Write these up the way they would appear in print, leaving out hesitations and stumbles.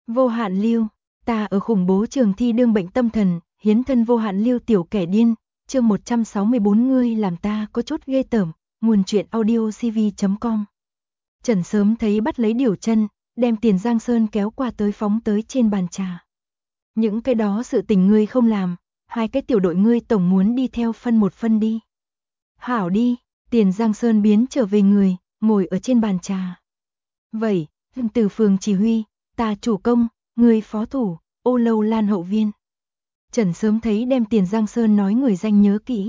Vô hạn lưu, ta ở khủng bố trường thi đương bệnh tâm thần, hiến thân vô hạn lưu tiểu kẻ điên, chương 164 ngươi làm ta có chút ghê tởm, nguồn truyện audio cv.com. Trần sớm thấy bắt lấy Điểu Chân, đem Tiền Giang Sơn kéo qua tới phóng tới trên bàn trà. Những cái đó sự tình ngươi không làm, hai cái tiểu đội ngươi tổng muốn đi theo phân một phân đi. Hảo đi, Tiền Giang Sơn biến trở về người, ngồi ở trên bàn trà. Vậy, từ phường chỉ huy, ta chủ công, người phó thủ, Ô Lâu Lan hậu viên. Trần sớm thấy đem Tiền Giang Sơn nói người danh nhớ kỹ.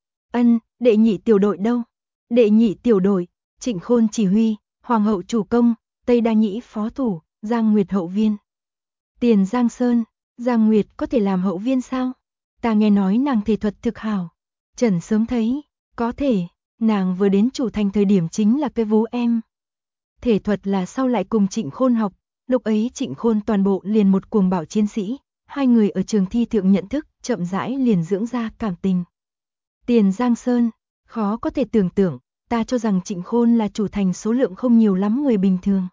Ân, đệ nhị tiểu đội đâu? Đệ nhị tiểu đội, Trịnh Khôn chỉ huy, Hoàng hậu chủ công, Tây Đa Nhĩ phó thủ, Giang Nguyệt hậu viên. Tiền Giang Sơn, Giang Nguyệt có thể làm hậu viên sao? Ta nghe nói nàng thể thuật thực hảo. Trần sớm thấy, có thể, nàng vừa đến chủ thành thời điểm chính là cái vú em. Thể thuật là sau lại cùng Trịnh Khôn học, lúc ấy Trịnh Khôn toàn bộ liền một cuồng bạo chiến sĩ, hai người ở trường thi thượng nhận thức, chậm rãi liền dưỡng ra cảm tình. Tiền Giang Sơn, khó có thể tưởng tượng, ta cho rằng Trịnh Khôn là chủ thành số lượng không nhiều lắm người bình thường.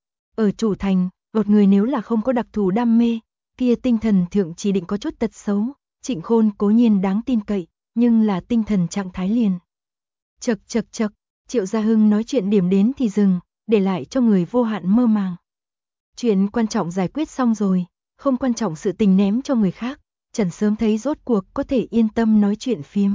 Ở chủ thành, một người nếu là không có đặc thù đam mê, kia tinh thần thượng chỉ định có chút tật xấu, Trịnh Khôn cố nhiên đáng tin cậy, nhưng là tinh thần trạng thái liền. Chậc chậc chậc, Triệu Gia Hưng nói chuyện điểm đến thì dừng, để lại cho người vô hạn mơ màng. Chuyện quan trọng giải quyết xong rồi, không quan trọng sự tình ném cho người khác, Trần sớm thấy rốt cuộc có thể yên tâm nói chuyện phiếm.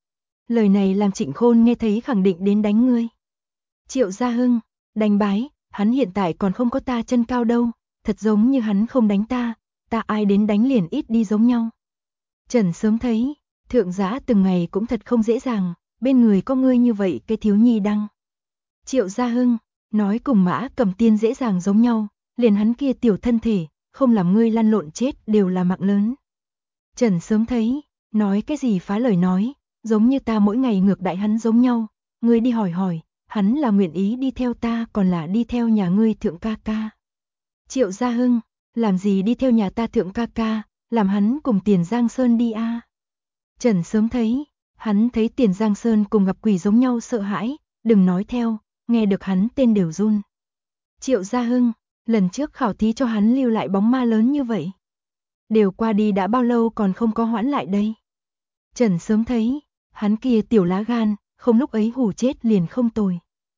Lời này làm Trịnh Khôn nghe thấy khẳng định đến đánh ngươi. Triệu Gia Hưng, đánh bái, hắn hiện tại còn không có ta chân cao đâu, thật giống như hắn không đánh ta ai đến đánh liền ít đi giống nhau. Trần sớm thấy, thượng giá từng ngày cũng thật không dễ dàng, bên người có ngươi như vậy cái thiếu nhi đăng. Triệu Gia Hưng, nói cùng Mã Cầm Tiên dễ dàng giống nhau, liền hắn kia tiểu thân thể, không làm ngươi lăn lộn chết đều là mạng lớn. Trần sớm thấy, nói cái gì phá lời nói, giống như ta mỗi ngày ngược đại hắn giống nhau, ngươi đi hỏi, hắn là nguyện ý đi theo ta còn là đi theo nhà ngươi thượng ca ca. Triệu Gia Hưng, làm gì đi theo nhà ta thượng ca ca, làm hắn cùng Tiền Giang Sơn đi a. Trần sớm thấy, hắn thấy Tiền Giang Sơn cùng gặp quỷ giống nhau sợ hãi, đừng nói theo, nghe được hắn tên đều run. Triệu Gia Hưng, lần trước khảo thí cho hắn lưu lại bóng ma lớn như vậy. Đều qua đi đã bao lâu còn không có hoãn lại đây. Trần sớm thấy, hắn kia tiểu lá gan, không lúc ấy hù chết liền không tồi.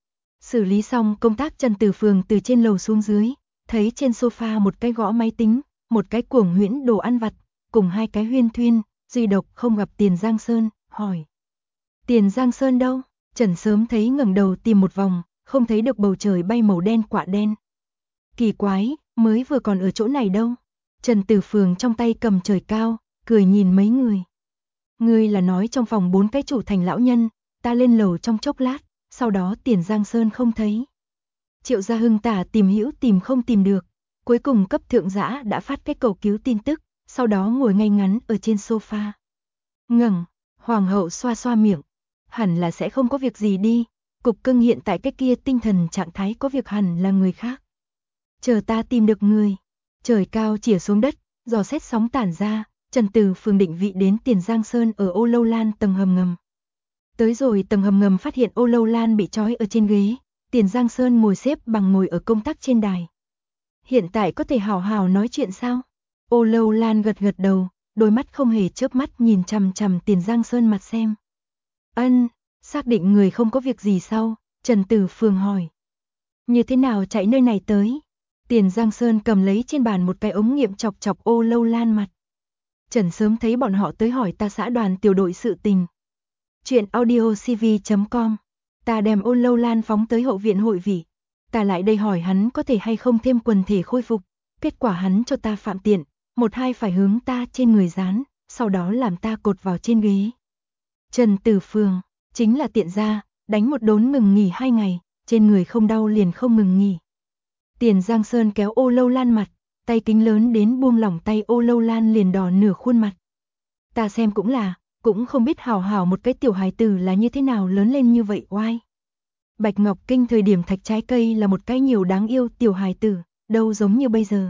Xử lý xong công tác Trần từ phường từ trên lầu xuống dưới, thấy trên sofa một cái gõ máy tính, một cái cuồng huyễn đồ ăn vặt, cùng hai cái huyên thuyên, duy độc không gặp Tiền Giang Sơn, hỏi. Tiền Giang Sơn đâu? Trần sớm thấy ngẩng đầu tìm một vòng, không thấy được bầu trời bay màu đen quạ đen. Kỳ quái, mới vừa còn ở chỗ này đâu. Trần Tử Phường trong tay cầm trời cao, cười nhìn mấy người. Ngươi là nói trong phòng 4 cái chủ thành lão nhân, ta lên lầu trong chốc lát, sau đó Tiền Giang Sơn không thấy. Triệu Gia Hưng tả tìm hữu tìm không tìm được, cuối cùng cấp thượng giã đã phát cái cầu cứu tin tức, sau đó ngồi ngay ngắn ở trên sofa. Ngẩng, Hoàng hậu xoa xoa miệng, hẳn là sẽ không có việc gì đi, cục cưng hiện tại cái kia tinh thần trạng thái có việc hẳn là người khác. Chờ ta tìm được người. Trời cao chĩa xuống đất, dò xét sóng tản ra, Trần Từ Phường định vị đến Tiền Giang Sơn ở Ô Lâu Lan tầng hầm ngầm. Tới rồi tầng hầm ngầm phát hiện Ô Lâu Lan bị trói ở trên ghế, Tiền Giang Sơn ngồi xếp bằng ngồi ở công tác trên đài. Hiện tại có thể hào hào nói chuyện sao? Ô Lâu Lan gật gật đầu, đôi mắt không hề chớp mắt nhìn chằm chằm Tiền Giang Sơn mặt xem. Ân, xác định người không có việc gì sau, Trần Từ Phường hỏi. Như thế nào chạy nơi này tới? Tiền Giang Sơn cầm lấy trên bàn một cái ống nghiệm chọc chọc Ô Lâu Lan mặt. Trần sớm thấy bọn họ tới hỏi ta xã đoàn tiểu đội sự tình. Chuyện audio cv.com. Ta đem Ô Lâu Lan phóng tới hậu viện hội vị. Ta lại đây hỏi hắn có thể hay không thêm quần thể khôi phục. Kết quả hắn cho ta phạm tiện, một hai phải hướng ta trên người dán, sau đó làm ta cột vào trên ghế. Trần Tử Phường, chính là tiện ra, đánh một đốn ngừng nghỉ 2 ngày, trên người không đau liền không ngừng nghỉ. Tiền Giang Sơn kéo Ô Lâu Lan mặt, tay kính lớn đến buông lỏng tay Ô Lâu Lan liền đỏ nửa khuôn mặt. Ta xem cũng là, cũng không biết hào hào một cái tiểu hài tử là như thế nào lớn lên như vậy oai. Bạch Ngọc Kinh thời điểm thạch trái cây là một cái nhiều đáng yêu tiểu hài tử, đâu giống như bây giờ.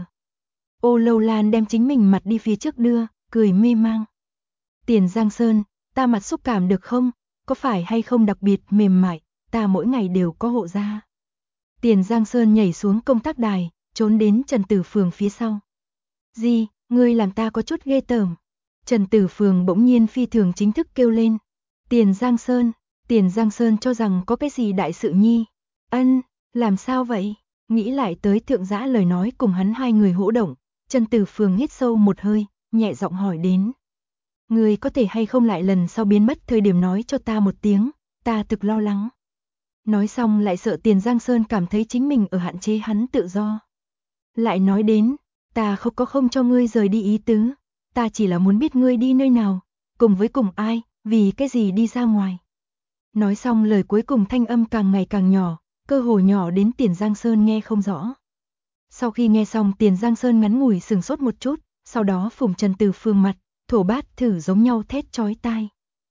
Ô Lâu Lan đem chính mình mặt đi phía trước đưa, cười mê mang. Tiền Giang Sơn, ta mặt xúc cảm được không? Có phải hay không đặc biệt mềm mại, ta mỗi ngày đều có hộ da. Tiền Giang Sơn nhảy xuống công tác đài, trốn đến Trần Tử Phường phía sau. Gì, ngươi làm ta có chút ghê tởm. Trần Tử Phường bỗng nhiên phi thường chính thức kêu lên. Tiền Giang Sơn cho rằng có cái gì đại sự nhi. Ân, làm sao vậy? Nghĩ lại tới thượng giã lời nói cùng hắn hai người hỗ động, Trần Tử Phường hít sâu một hơi, nhẹ giọng hỏi đến. Ngươi có thể hay không lại lần sau biến mất thời điểm nói cho ta một tiếng, ta thực lo lắng. Nói xong lại sợ Tiền Giang Sơn cảm thấy chính mình ở hạn chế hắn tự do. Lại nói đến, ta không có không cho ngươi rời đi ý tứ, ta chỉ là muốn biết ngươi đi nơi nào, cùng với cùng ai, vì cái gì đi ra ngoài. Nói xong lời cuối cùng thanh âm càng ngày càng nhỏ, cơ hồ nhỏ đến Tiền Giang Sơn nghe không rõ. Sau khi nghe xong Tiền Giang Sơn ngắn ngủi sừng sốt một chút, sau đó phủng Trần Tử Phường mặt, thổ bát thử giống nhau thét chói tai.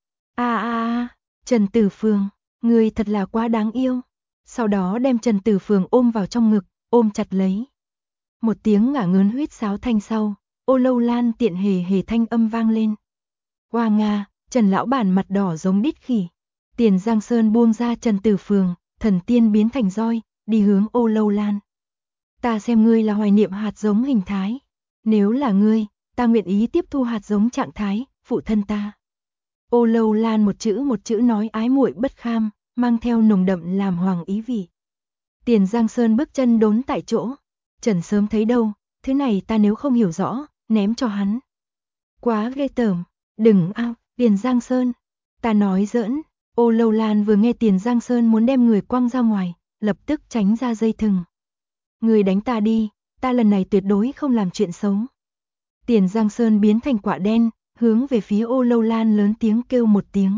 Trần Tử Phường, ngươi thật là quá đáng yêu. Sau đó đem Trần Tử Phường ôm vào trong ngực, ôm chặt lấy. Một tiếng ngả ngớn huýt sáo thanh sau, ô lâu lan tiện hề hề thanh âm vang lên. Hoa nga, Trần lão bản mặt đỏ giống đít khỉ. Tiền Giang Sơn buông ra Trần Tử Phường, thần tiên biến thành roi, đi hướng ô lâu lan. Ta xem ngươi là hoài niệm hạt giống hình thái. Nếu là ngươi, ta nguyện ý tiếp thu hạt giống trạng thái, phụ thân ta. Ô lâu lan một chữ nói ái muội bất kham, mang theo nồng đậm làm hoàng ý vị. Tiền Giang Sơn bước chân đốn tại chỗ. Trần sớm thấy đâu, thứ này ta nếu không hiểu rõ, ném cho hắn. Quá ghê tởm, đừng Tiền Giang Sơn. Ta nói giỡn, ô lâu lan vừa nghe Tiền Giang Sơn muốn đem người quăng ra ngoài, lập tức tránh ra dây thừng. Người đánh ta đi, ta lần này tuyệt đối không làm chuyện xấu. Tiền Giang Sơn biến thành quả đen, hướng về phía ô lâu lan lớn tiếng kêu một tiếng.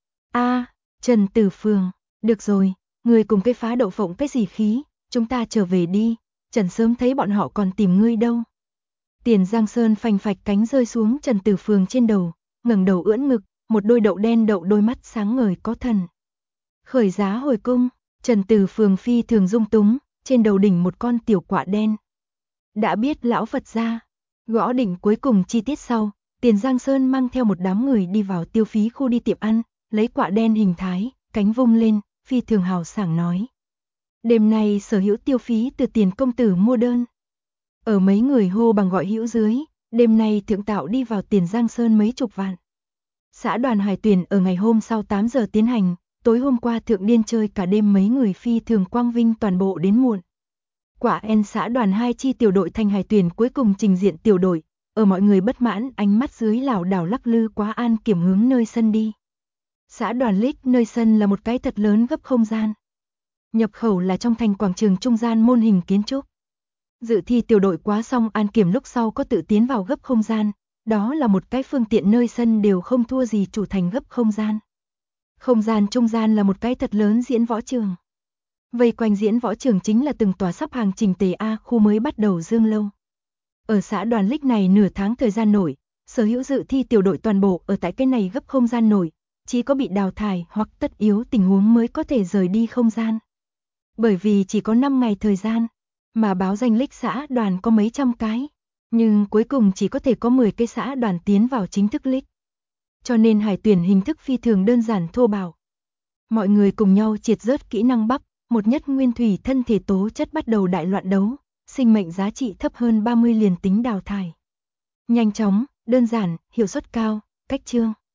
Trần Tử Phường, được rồi, người cùng cái phá đậu phộng cái gì khí, chúng ta trở về đi, Trần sớm thấy bọn họ còn tìm ngươi đâu. Tiền Giang Sơn phành phạch cánh rơi xuống Trần Tử Phường trên đầu, ngẩng đầu ưỡn ngực, một đôi đậu đen đậu đôi mắt sáng ngời có thần. Khởi giá hồi cung, Trần Tử Phường phi thường dung túng, trên đầu đỉnh một con tiểu quạ đen. Đã biết lão Phật gia, gõ đỉnh cuối cùng chi tiết sau, Tiền Giang Sơn mang theo một đám người đi vào tiêu phí khu đi tiệm ăn, lấy quạ đen hình thái, cánh vung lên, phi thường hào sảng nói. Đêm nay sở hữu tiêu phí từ Tiền công tử mua đơn. Ở mấy người hô bằng gọi hữu dưới, đêm nay thượng tạo đi vào Tiền Giang Sơn mấy chục vạn. Xã đoàn hải tuyển ở ngày hôm sau 8 giờ tiến hành, tối hôm qua thượng điên chơi cả đêm mấy người phi thường quang vinh toàn bộ đến muộn. Quả en xã đoàn 2 chi tiểu đội thành hải tuyển cuối cùng trình diện tiểu đội, ở mọi người bất mãn ánh mắt dưới lảo đảo lắc lư quá an kiểm hướng nơi sân đi. Xã đoàn Lích nơi sân là một cái thật lớn gấp không gian. Nhập khẩu là trong thành quảng trường trung gian môn hình kiến trúc. Dự thi tiểu đội quá xong an kiểm lúc sau có tự tiến vào gấp không gian, đó là một cái phương tiện nơi sân đều không thua gì chủ thành gấp không gian. Không gian trung gian là một cái thật lớn diễn võ trường. Vây quanh diễn võ trường chính là từng tòa sắp hàng chỉnh tề khu mới bắt đầu dương lâu. Ở xã đoàn Lích này nửa tháng thời gian nổi, sở hữu dự thi tiểu đội toàn bộ ở tại cái này gấp không gian nổi, chỉ có bị đào thải hoặc tất yếu tình huống mới có thể rời đi không gian. Bởi vì chỉ có 5 ngày thời gian, mà báo danh Lích xã đoàn có mấy trăm cái, nhưng cuối cùng chỉ có thể có 10 cái xã đoàn tiến vào chính thức Lích. Cho nên hải tuyển hình thức phi thường đơn giản thô bạo. Mọi người cùng nhau triệt rớt kỹ năng bắp, một nhất nguyên thủy thân thể tố chất bắt đầu đại loạn đấu, sinh mệnh giá trị thấp hơn 30 liền tính đào thải. Nhanh chóng, đơn giản, hiệu suất cao, cách chương.